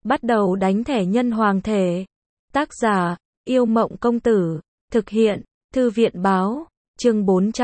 bắt đầu đánh thẻ nhân hoàng thể. Tác giả, Yêu Mộng Công Tử. Thực hiện, Thư viện Báo. Chương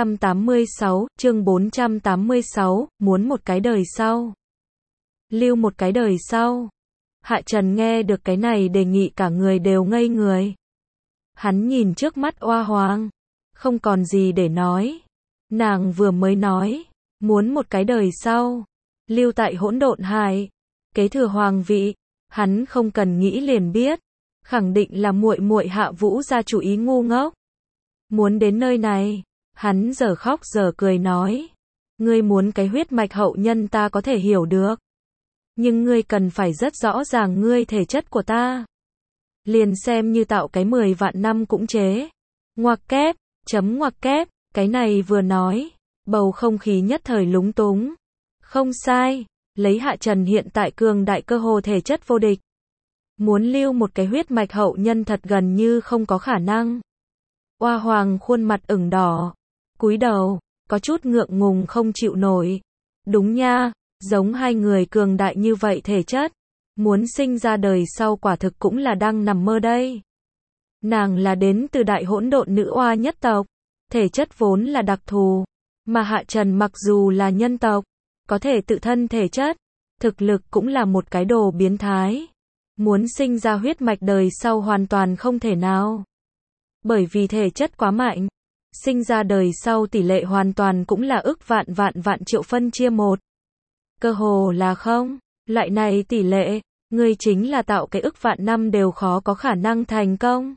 486, muốn một cái đời sau. Lưu một cái đời sau. Hạ Trần nghe được cái này đề nghị cả người đều ngây người. Hắn nhìn trước mắt Oa Hoàng, không còn gì để nói. Nàng vừa mới nói, muốn một cái đời sau, lưu tại hỗn độn hải, kế thừa hoàng vị, hắn không cần nghĩ liền biết, khẳng định là muội muội Hạ Vũ ra chủ ý ngu ngốc. Muốn đến nơi này, hắn giờ khóc giờ cười nói, ngươi muốn cái huyết mạch hậu nhân ta có thể hiểu được, nhưng ngươi cần phải rất rõ ràng ngươi thể chất của ta. Liền xem như tạo cái 10 vạn năm cũng chế. Ngoặc kép, ngoặc kép, cái này vừa nói, bầu không khí nhất thời lúng túng. Không sai, lấy Hạ Trần hiện tại cường đại cơ hồ thể chất vô địch. Muốn lưu một cái huyết mạch hậu nhân thật gần như không có khả năng. Oa Hoàng khuôn mặt ửng đỏ, cúi đầu, có chút ngượng ngùng không chịu nổi. Đúng nha, giống hai người cường đại như vậy thể chất, muốn sinh ra đời sau quả thực cũng là đang nằm mơ đây. Nàng là đến từ đại hỗn độn nữ oa nhất tộc, thể chất vốn là đặc thù, mà Hạ Trần mặc dù là nhân tộc, có thể tự thân thể chất, thực lực cũng là một cái đồ biến thái. Muốn sinh ra huyết mạch đời sau hoàn toàn không thể nào. Bởi vì thể chất quá mạnh, sinh ra đời sau tỷ lệ hoàn toàn cũng là ức vạn triệu phân chia một. Cơ hồ là không. Loại này tỷ lệ, ngươi chính là tạo cái ức vạn năm đều khó có khả năng thành công.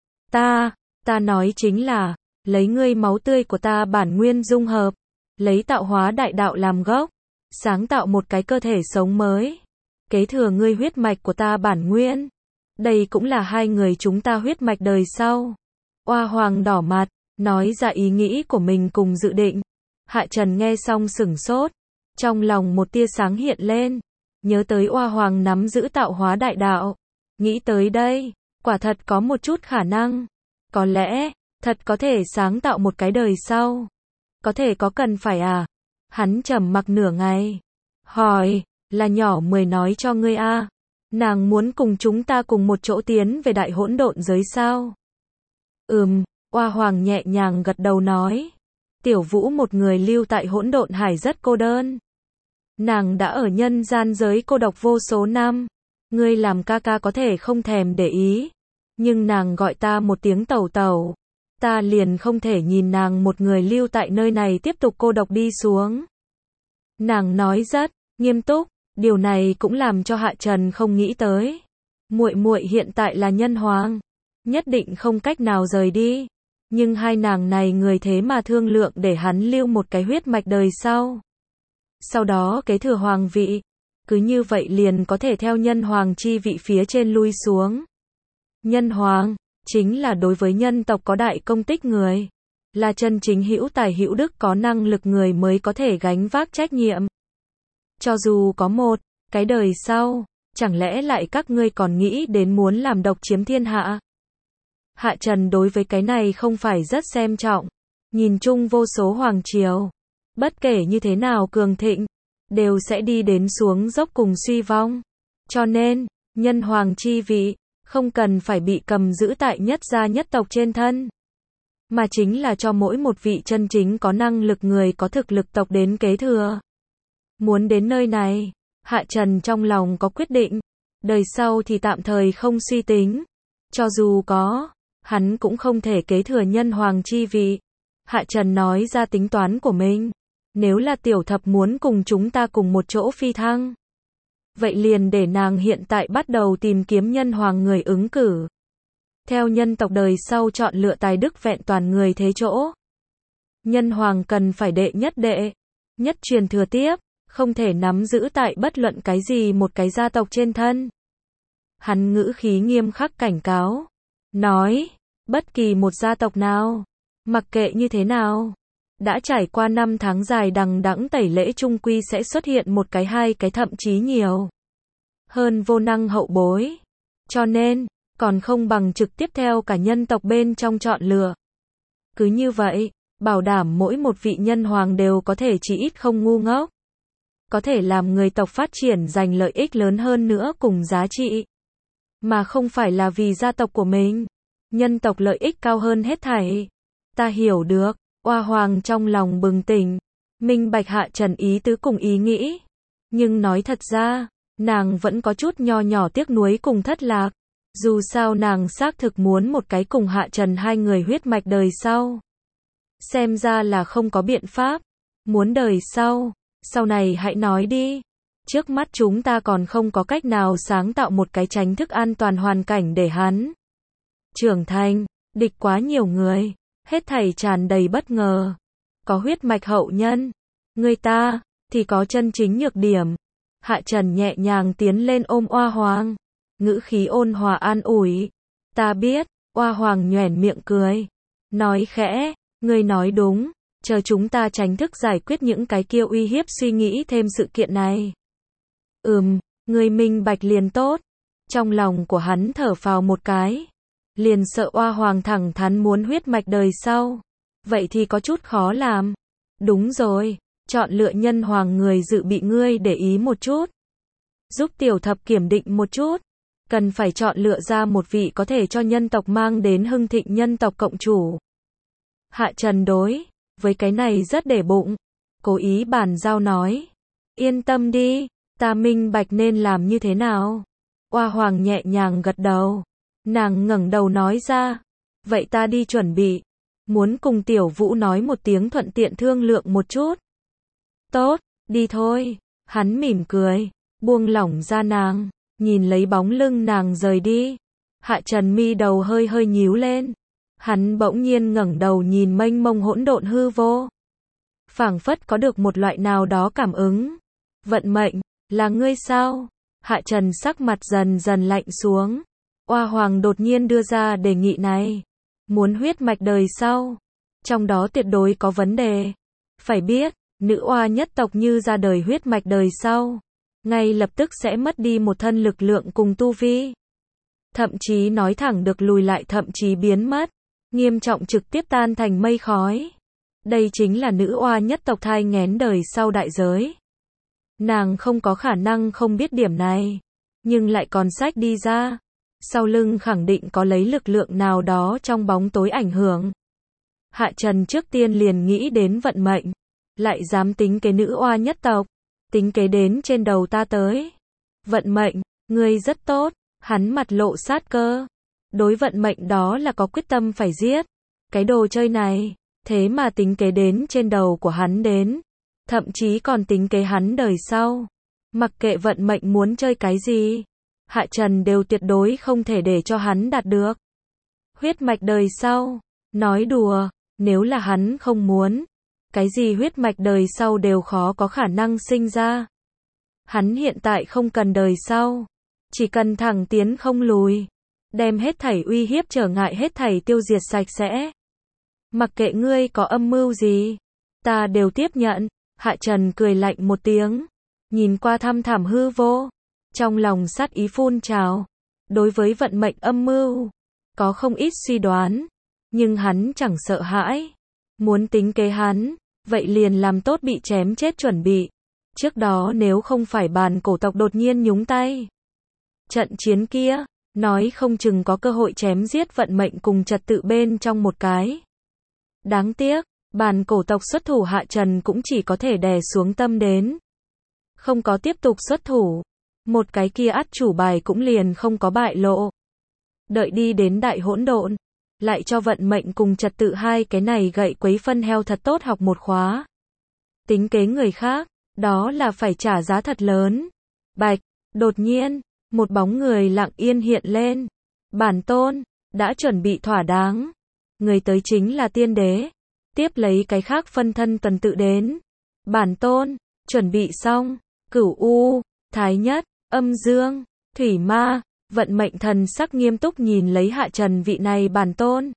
Ta nói chính là, lấy ngươi máu tươi của ta bản nguyên dung hợp, lấy tạo hóa đại đạo làm gốc, sáng tạo một cái cơ thể sống mới, kế thừa ngươi huyết mạch của ta bản nguyên. Đây cũng là hai người chúng ta huyết mạch đời sau. Oa Hoàng đỏ mặt, nói ra ý nghĩ của mình cùng dự định. Hạ Trần nghe xong sửng sốt, trong lòng một tia sáng hiện lên. Nhớ tới Oa Hoàng nắm giữ tạo hóa đại đạo. Nghĩ tới đây, quả thật có một chút khả năng. Có lẽ, thật có thể sáng tạo một cái đời sau. Có thể có cần phải à? Hắn trầm mặc nửa ngày. Hỏi, là nhỏ 10 nói cho ngươi a? Nàng muốn cùng chúng ta cùng một chỗ tiến về đại hỗn độn giới sao? Oa Hoàng nhẹ nhàng gật đầu nói. Tiểu Vũ một người lưu tại hỗn độn hải rất cô đơn. Nàng đã ở nhân gian giới cô độc vô số năm. Ngươi làm ca ca có thể không thèm để ý. Nhưng nàng gọi ta một tiếng tẩu tẩu. Ta liền không thể nhìn nàng một người lưu tại nơi này tiếp tục cô độc đi xuống. Nàng nói rất nghiêm túc. Điều này cũng làm cho Hạ Trần không nghĩ tới. Muội muội hiện tại là nhân hoàng, nhất định không cách nào rời đi. Nhưng hai nàng này người thế mà thương lượng để hắn lưu một cái huyết mạch đời sau. Sau đó kế thừa hoàng vị, cứ như vậy liền có thể theo nhân hoàng chi vị phía trên lui xuống. Nhân hoàng, chính là đối với nhân tộc có đại công tích người. Là chân chính hữu tài hữu đức có năng lực người mới có thể gánh vác trách nhiệm. Cho dù có một cái đời sau, chẳng lẽ lại các ngươi còn nghĩ đến muốn làm độc chiếm thiên hạ? Hạ Trần đối với cái này không phải rất xem trọng. Nhìn chung vô số hoàng triều, bất kể như thế nào cường thịnh, đều sẽ đi đến xuống dốc cùng suy vong. Cho nên, nhân hoàng chi vị, không cần phải bị cầm giữ tại nhất gia nhất tộc trên thân. Mà chính là cho mỗi một vị chân chính có năng lực người có thực lực tộc đến kế thừa. Muốn đến nơi này, Hạ Trần trong lòng có quyết định. Đời sau thì tạm thời không suy tính. Cho dù có, hắn cũng không thể kế thừa nhân hoàng chi vị. Hạ Trần nói ra tính toán của mình. Nếu là tiểu thập muốn cùng chúng ta cùng một chỗ phi thăng, vậy liền để nàng hiện tại bắt đầu tìm kiếm nhân hoàng người ứng cử. Theo nhân tộc đời sau chọn lựa tài đức vẹn toàn người thế chỗ. Nhân hoàng cần phải đệ nhất truyền thừa tiếp, không thể nắm giữ tại bất luận cái gì một cái gia tộc trên thân. Hắn ngữ khí nghiêm khắc cảnh cáo, nói, bất kỳ một gia tộc nào, mặc kệ như thế nào, đã trải qua 5 tháng dài đằng đẵng tẩy lễ chung quy sẽ xuất hiện một cái hai cái thậm chí nhiều hơn vô năng hậu bối. Cho nên, còn không bằng trực tiếp theo cả nhân tộc bên trong chọn lựa. Cứ như vậy, bảo đảm mỗi một vị nhân hoàng đều có thể chỉ ít không ngu ngốc. có thể làm người tộc phát triển giành lợi ích lớn hơn nữa cùng giá trị. Mà không phải là vì gia tộc của mình. Nhân tộc lợi ích cao hơn hết thảy. Ta hiểu được, Oa Hoàng trong lòng bừng tỉnh, minh bạch Hạ Trần ý tứ cùng ý nghĩ. Nhưng nói thật ra, nàng vẫn có chút nho nhỏ tiếc nuối cùng thất lạc. Dù sao nàng xác thực muốn một cái cùng Hạ Trần hai người huyết mạch đời sau. Xem ra là không có biện pháp. Muốn đời sau này hãy nói đi. Trước mắt chúng ta còn không có cách nào sáng tạo một cái tránh thức an toàn hoàn cảnh để hắn trưởng thành, địch quá nhiều người, hết thảy tràn đầy bất ngờ. Có huyết mạch hậu nhân, người ta thì có chân chính nhược điểm. Hạ Trần nhẹ nhàng tiến lên ôm Oa Hoàng, ngữ khí ôn hòa an ủi. Ta biết, Oa Hoàng nhoẻn miệng cười, nói khẽ, ngươi nói đúng, chờ chúng ta tránh thức giải quyết những cái kia uy hiếp suy nghĩ thêm sự kiện này. Ngươi minh bạch liền tốt. Trong lòng của hắn thở phào một cái. Liền sợ Oa Hoàng thẳng thắn muốn huyết mạch đời sau. Vậy thì có chút khó làm. Đúng rồi, chọn lựa nhân hoàng người dự bị ngươi để ý một chút. Giúp tiểu thập kiểm định một chút. Cần phải chọn lựa ra một vị có thể cho nhân tộc mang đến hưng thịnh nhân tộc cộng chủ. Hạ Trần đối với cái này rất để bụng. Cố ý bàn giao nói. Yên tâm đi, ta minh bạch nên làm như thế nào. Oa Hoàng nhẹ nhàng gật đầu. Nàng ngẩng đầu nói ra. Vậy ta đi chuẩn bị. Muốn cùng Tiểu Vũ nói một tiếng thuận tiện thương lượng một chút. Tốt, đi thôi. Hắn mỉm cười, buông lỏng ra nàng, nhìn lấy bóng lưng nàng rời đi. Hạ Trần mi đầu hơi hơi nhíu lên. Hắn bỗng nhiên ngẩng đầu nhìn mênh mông hỗn độn hư vô. Phảng phất có được một loại nào đó cảm ứng. Vận mệnh, là ngươi sao? Hạ Trần sắc mặt dần dần lạnh xuống. Oa Hoàng đột nhiên đưa ra đề nghị này. Muốn huyết mạch đời sau. Trong đó tuyệt đối có vấn đề. Phải biết, nữ oa nhất tộc như ra đời huyết mạch đời sau. Ngay lập tức sẽ mất đi một thân lực lượng cùng tu vi. Thậm chí nói thẳng được lùi lại thậm chí biến mất. Nghiêm trọng trực tiếp tan thành mây khói. Đây chính là nữ oa nhất tộc thai nghén đời sau đại giới. Nàng không có khả năng không biết điểm này. Nhưng lại còn sách đi ra. Sau lưng khẳng định có lấy lực lượng nào đó trong bóng tối ảnh hưởng. Hạ Trần trước tiên liền nghĩ đến vận mệnh. Lại dám tính kế nữ oa nhất tộc. Tính kế đến trên đầu ta tới. Vận mệnh, ngươi rất tốt. Hắn mặt lộ sát cơ. Đối vận mệnh đó là có quyết tâm phải giết. Cái đồ chơi này, thế mà tính kế đến trên đầu của hắn đến. Thậm chí còn tính kế hắn đời sau. Mặc kệ vận mệnh muốn chơi cái gì, Hạ Trần đều tuyệt đối không thể để cho hắn đạt được. Huyết mạch đời sau, nói đùa, nếu là hắn không muốn, cái gì huyết mạch đời sau đều khó có khả năng sinh ra. Hắn hiện tại không cần đời sau, chỉ cần thẳng tiến không lùi, đem hết thảy uy hiếp trở ngại hết thảy tiêu diệt sạch sẽ. Mặc kệ ngươi có âm mưu gì, ta đều tiếp nhận. Hạ Trần cười lạnh một tiếng, nhìn qua thăm thẳm hư vô, trong lòng sát ý phun trào. Đối với vận mệnh âm mưu, có không ít suy đoán, nhưng hắn chẳng sợ hãi. Muốn tính kế hắn, vậy liền làm tốt bị chém chết chuẩn bị. Trước đó nếu không phải bàn cổ tộc đột nhiên nhúng tay, trận chiến kia, nói không chừng có cơ hội chém giết vận mệnh cùng trật tự bên trong một cái. Đáng tiếc, bàn cổ tộc xuất thủ Hạ Trần cũng chỉ có thể đè xuống tâm đến. Không có tiếp tục xuất thủ. Một cái kia át chủ bài cũng liền không có bại lộ. Đợi đi đến đại hỗn độn, lại cho vận mệnh cùng trật tự hai cái này gậy quấy phân heo thật tốt học một khóa. Tính kế người khác, đó là phải trả giá thật lớn. Bạch, đột nhiên, một bóng người lặng yên hiện lên. Bản tôn, đã chuẩn bị thỏa đáng. Người tới chính là tiên đế. Tiếp lấy cái khác phân thân tuần tự đến. Bản tôn, chuẩn bị xong. Cửu U, Thái Nhất, Âm Dương, Thủy Ma, vận mệnh thần sắc nghiêm túc nhìn lấy Hạ Trần vị này bản tôn.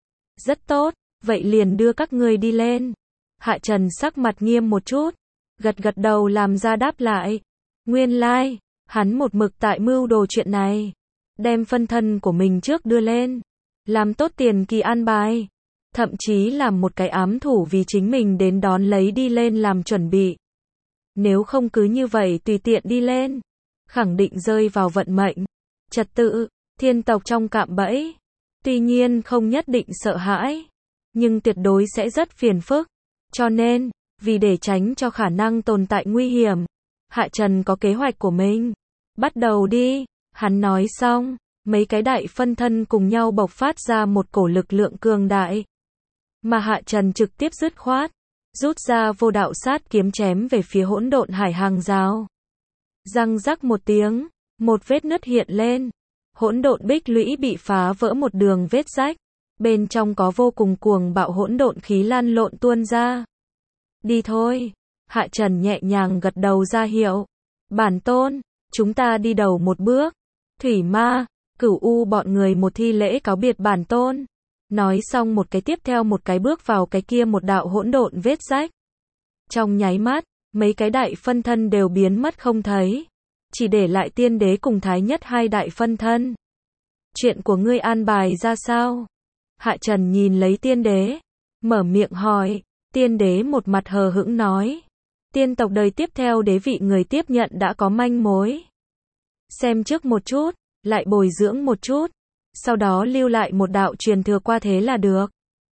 Rất tốt, vậy liền đưa các ngươi đi lên. Hạ Trần sắc mặt nghiêm một chút, gật gật đầu làm ra đáp lại. Nguyên lai, hắn một mực tại mưu đồ chuyện này. Đem phân thân của mình trước đưa lên. Làm tốt tiền kỳ an bài. Thậm chí làm một cái ám thủ vì chính mình đến đón lấy đi lên làm chuẩn bị. nếu không cứ như vậy tùy tiện đi lên, khẳng định rơi vào vận mệnh, trật tự, thiên tộc trong cạm bẫy. Tuy nhiên không nhất định sợ hãi, nhưng tuyệt đối sẽ rất phiền phức. Cho nên, vì để tránh cho khả năng tồn tại nguy hiểm, Hạ Trần có kế hoạch của mình. Bắt đầu đi, hắn nói xong, mấy cái đại phân thân cùng nhau bộc phát ra một cổ lực lượng cường đại. Mà Hạ Trần trực tiếp dứt khoát, rút ra vô đạo sát kiếm chém về phía hỗn độn hải hàng rào. Răng rắc một tiếng, một vết nứt hiện lên. Hỗn độn bích lũy bị phá vỡ một đường vết rách. Bên trong có vô cùng cuồng bạo hỗn độn khí lan lộn tuôn ra. Đi thôi. Hạ Trần nhẹ nhàng gật đầu ra hiệu. Bản tôn, chúng ta đi đầu một bước. Thủy ma, Cửu U bọn người một thi lễ cáo biệt bản tôn. Nói xong một cái tiếp theo một cái bước vào cái kia một đạo hỗn độn vết rách. Trong nháy mắt, mấy cái đại phân thân đều biến mất không thấy. Chỉ để lại tiên đế cùng thái nhất hai đại phân thân. Chuyện của ngươi an bài ra sao? Hạ Trần nhìn lấy tiên đế, mở miệng hỏi. Tiên đế một mặt hờ hững nói. Tiên tộc đời tiếp theo đế vị người tiếp nhận đã có manh mối. Xem trước một chút, lại bồi dưỡng một chút. Sau đó lưu lại một đạo truyền thừa qua thế là được.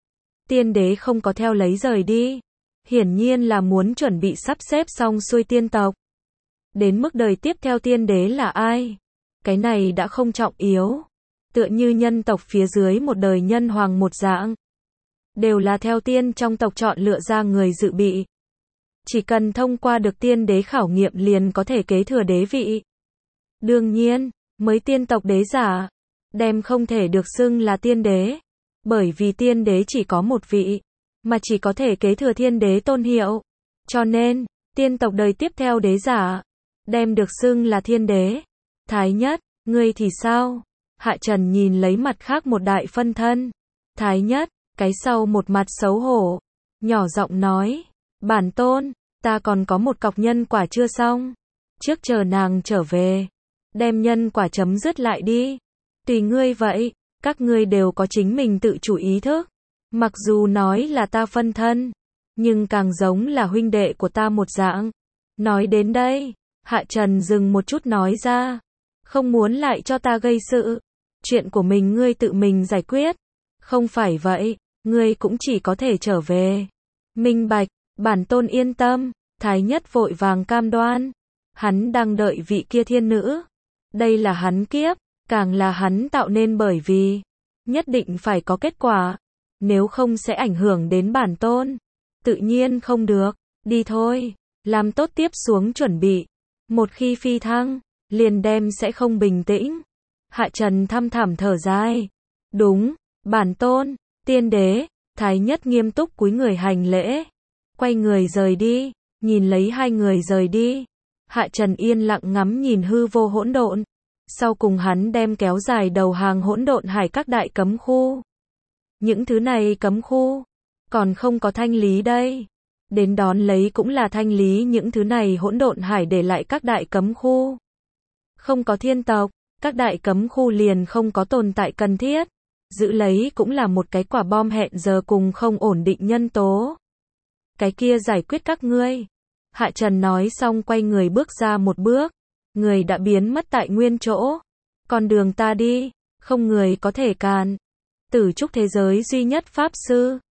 Tiên đế không có theo lấy rời đi. Hiển nhiên là muốn chuẩn bị sắp xếp xong xuôi tiên tộc. Đến mức đời tiếp theo tiên đế là ai? Cái này đã không trọng yếu. Tựa như nhân tộc phía dưới một đời nhân hoàng một dạng. Đều là theo tiên trong tộc chọn lựa ra người dự bị. Chỉ cần thông qua được tiên đế khảo nghiệm liền có thể kế thừa đế vị. Đương nhiên, mới tiên tộc đế giả, đem không thể được xưng là tiên đế. Bởi vì tiên đế chỉ có một vị, mà chỉ có thể kế thừa thiên đế tôn hiệu. Cho nên, tiên tộc đời tiếp theo đế giả, đem được xưng là thiên đế. Thái nhất, ngươi thì sao? Hạ Trần nhìn lấy mặt khác một đại phân thân. Thái nhất, cái sau một mặt xấu hổ, nhỏ giọng nói, bản tôn, ta còn có một cọc nhân quả chưa xong. Trước chờ nàng trở về, đem nhân quả chấm dứt lại đi. Tùy ngươi vậy, các ngươi đều có chính mình tự chủ ý thức. Mặc dù nói là ta phân thân, nhưng càng giống là huynh đệ của ta một dạng. Nói đến đây, Hạ Trần dừng một chút nói ra, không muốn lại cho ta gây sự. Chuyện của mình ngươi tự mình giải quyết. Không phải vậy, ngươi cũng chỉ có thể trở về. Minh bạch, bản tôn yên tâm. Thái nhất vội vàng cam đoan. Hắn đang đợi vị kia thiên nữ. Đây là hắn kiếp, càng là hắn tạo nên bởi vì nhất định phải có kết quả. Nếu không sẽ ảnh hưởng đến bản tôn. Tự nhiên không được. Đi thôi, làm tốt tiếp xuống chuẩn bị. Một khi phi thăng, liền đem sẽ không bình tĩnh. Hạ Trần thăm thẳm thở dài. Đúng, bản tôn, tiên đế. Thái nhất nghiêm túc cúi người hành lễ. Quay người rời đi, nhìn lấy hai người rời đi. Hạ Trần yên lặng ngắm nhìn hư vô hỗn độn. Sau cùng hắn đem kéo dài đầu hàng hỗn độn hải các đại cấm khu. Những thứ này cấm khu, còn không có thanh lý đây. Đến đón lấy cũng là thanh lý những thứ này hỗn độn hải để lại các đại cấm khu. Không có thiên tộc, các đại cấm khu liền không có tồn tại cần thiết. Giữ lấy cũng là một cái quả bom hẹn giờ cùng không ổn định nhân tố. Cái kia giải quyết các ngươi. Hạ Trần nói xong quay người bước ra một bước. Người đã biến mất tại nguyên chỗ. Con đường ta đi, không người có thể cản. Tử trúc thế giới duy nhất pháp sư.